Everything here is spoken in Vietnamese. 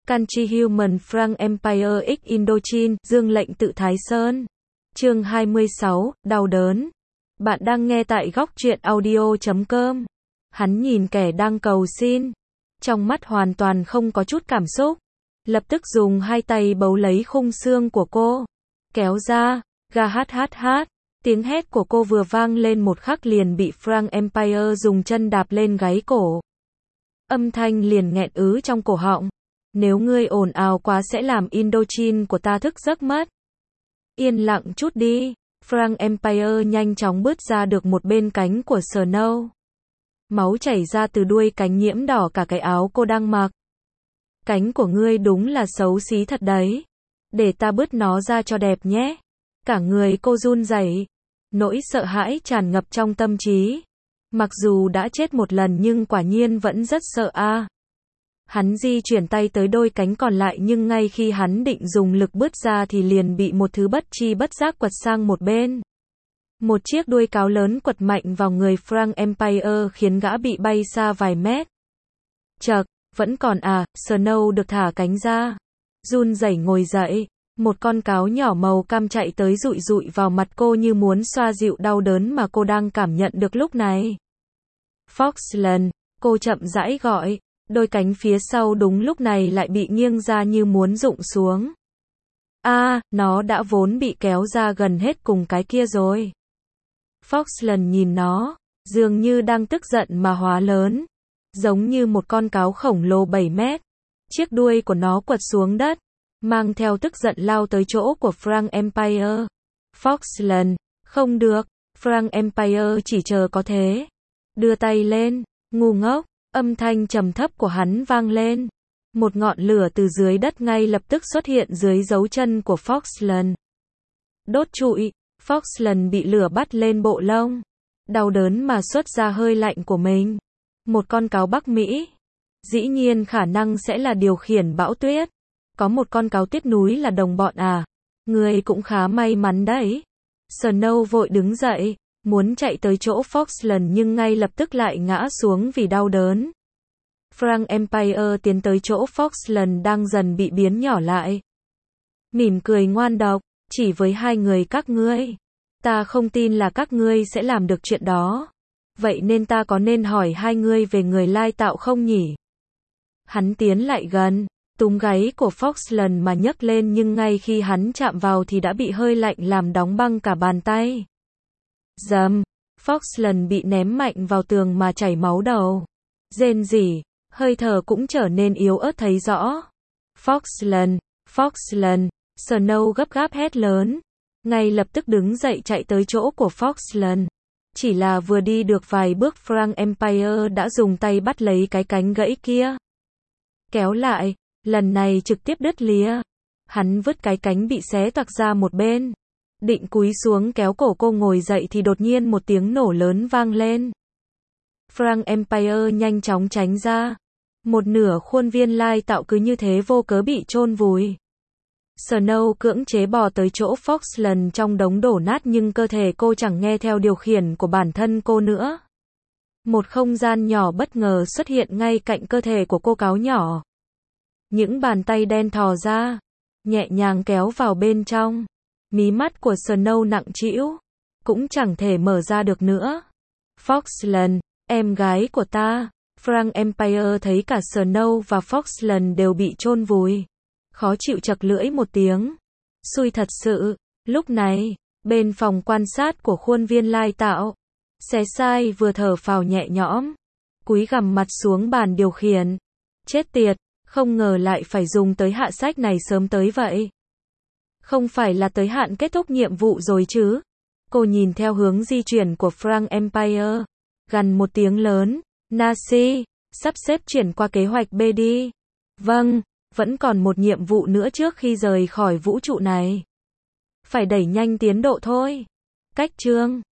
Country Human Frank Empire X Indochine, Dương lệnh tự Thái Sơn. Chương 26, đau đớn. Bạn đang nghe tại góc truyện audio.com. Hắn nhìn kẻ đang cầu xin, trong mắt hoàn toàn không có chút cảm xúc. Lập tức dùng hai tay bấu lấy khung xương của cô, kéo ra, ga hát hát hát. Tiếng hét của cô vừa vang lên một khắc liền bị Frank Empire dùng chân đạp lên gáy cổ. Âm thanh liền nghẹn ứ trong cổ họng. Nếu ngươi ồn ào quá sẽ làm Indochine của ta thức giấc mất. Yên lặng chút đi. Frank Empire nhanh chóng bứt ra được một bên cánh của Snow. Máu chảy ra từ đuôi cánh nhiễm đỏ cả cái áo cô đang mặc. Cánh của ngươi đúng là xấu xí thật đấy. Để ta bứt nó ra cho đẹp nhé. Cả người cô run rẩy, nỗi sợ hãi tràn ngập trong tâm trí. Mặc dù đã chết một lần nhưng quả nhiên vẫn rất sợ a. Hắn di chuyển tay tới đôi cánh còn lại nhưng ngay khi hắn định dùng lực bứt ra thì liền bị một thứ bất chi bất giác quật sang một bên. Một chiếc đuôi cáo lớn quật mạnh vào người Frank Empire khiến gã bị bay xa vài mét. Chậc, vẫn còn à, Snow được thả cánh ra. Run rẩy ngồi dậy, một con cáo nhỏ màu cam chạy tới dụi dụi vào mặt cô như muốn xoa dịu đau đớn mà cô đang cảm nhận được lúc này. Foxland, cô chậm rãi gọi. Đôi cánh phía sau đúng lúc này lại bị nghiêng ra như muốn rụng xuống. Nó đã vốn bị kéo ra gần hết cùng cái kia rồi. Foxland nhìn nó, dường như đang tức giận mà hóa lớn. Giống như một con cáo khổng lồ 7 mét. Chiếc đuôi của nó quật xuống đất, mang theo tức giận lao tới chỗ của Frank Empire. Foxland, không được, Frank Empire chỉ chờ có thế. Đưa tay lên, ngu ngốc. Âm thanh trầm thấp của hắn vang lên. Một ngọn lửa từ dưới đất ngay lập tức xuất hiện dưới dấu chân của Foxland. Đốt trụi, Foxland bị lửa bắt lên bộ lông. Đau đớn mà xuất ra hơi lạnh của mình. Một con cáo Bắc Mỹ. Dĩ nhiên khả năng sẽ là điều khiển bão tuyết. Có một con cáo tuyết núi là đồng bọn à. Người cũng khá may mắn đấy. Snow vội đứng dậy. Muốn chạy tới chỗ Foxland nhưng ngay lập tức lại ngã xuống vì đau đớn. Frank Empire tiến tới chỗ Foxland đang dần bị biến nhỏ lại. Mỉm cười ngoan độc, chỉ với hai người các ngươi. Ta không tin là các ngươi sẽ làm được chuyện đó. Vậy nên ta có nên hỏi hai ngươi về người lai tạo không nhỉ? Hắn tiến lại gần, túm gáy của Foxland mà nhấc lên nhưng ngay khi hắn chạm vào thì đã bị hơi lạnh làm đóng băng cả bàn tay. Dầm, Foxland bị ném mạnh vào tường mà chảy máu đầu. Rên rỉ, hơi thở cũng trở nên yếu ớt thấy rõ. Foxland, Snow gấp gáp hét lớn. Ngay lập tức đứng dậy chạy tới chỗ của Foxland. Chỉ là vừa đi được vài bước Frank Empire đã dùng tay bắt lấy cái cánh gãy kia. Kéo lại, lần này trực tiếp đứt lìa. Hắn vứt cái cánh bị xé toạc ra một bên. Định cúi xuống kéo cổ cô ngồi dậy thì đột nhiên một tiếng nổ lớn vang lên. Frank Empire nhanh chóng tránh ra. Một nửa khuôn viên lai tạo cứ như thế vô cớ bị chôn vùi. Snow cưỡng chế bò tới chỗ Foxland trong đống đổ nát nhưng cơ thể cô chẳng nghe theo điều khiển của bản thân cô nữa. Một không gian nhỏ bất ngờ xuất hiện ngay cạnh cơ thể của cô cáo nhỏ. Những bàn tay đen thò ra, nhẹ nhàng kéo vào bên trong. Mí mắt của Snow nặng trĩu, cũng chẳng thể mở ra được nữa. Foxland, em gái của ta. Frank Empire thấy cả Snow và Foxland đều bị chôn vùi. Khó chịu chật lưỡi một tiếng. Xui thật sự. Lúc này, bên phòng quan sát của khuôn viên lai tạo, Xé Sai vừa thở phào nhẹ nhõm, cúi gằm mặt xuống bàn điều khiển. Chết tiệt, không ngờ lại phải dùng tới hạ sách này sớm tới vậy. Không phải là tới hạn kết thúc nhiệm vụ rồi chứ? Cô nhìn theo hướng di chuyển của Frank Empire. Gằn một tiếng lớn. Nasi, sắp xếp chuyển qua kế hoạch B đi. Vâng, vẫn còn một nhiệm vụ nữa trước khi rời khỏi vũ trụ này. Phải đẩy nhanh tiến độ thôi. Cách chương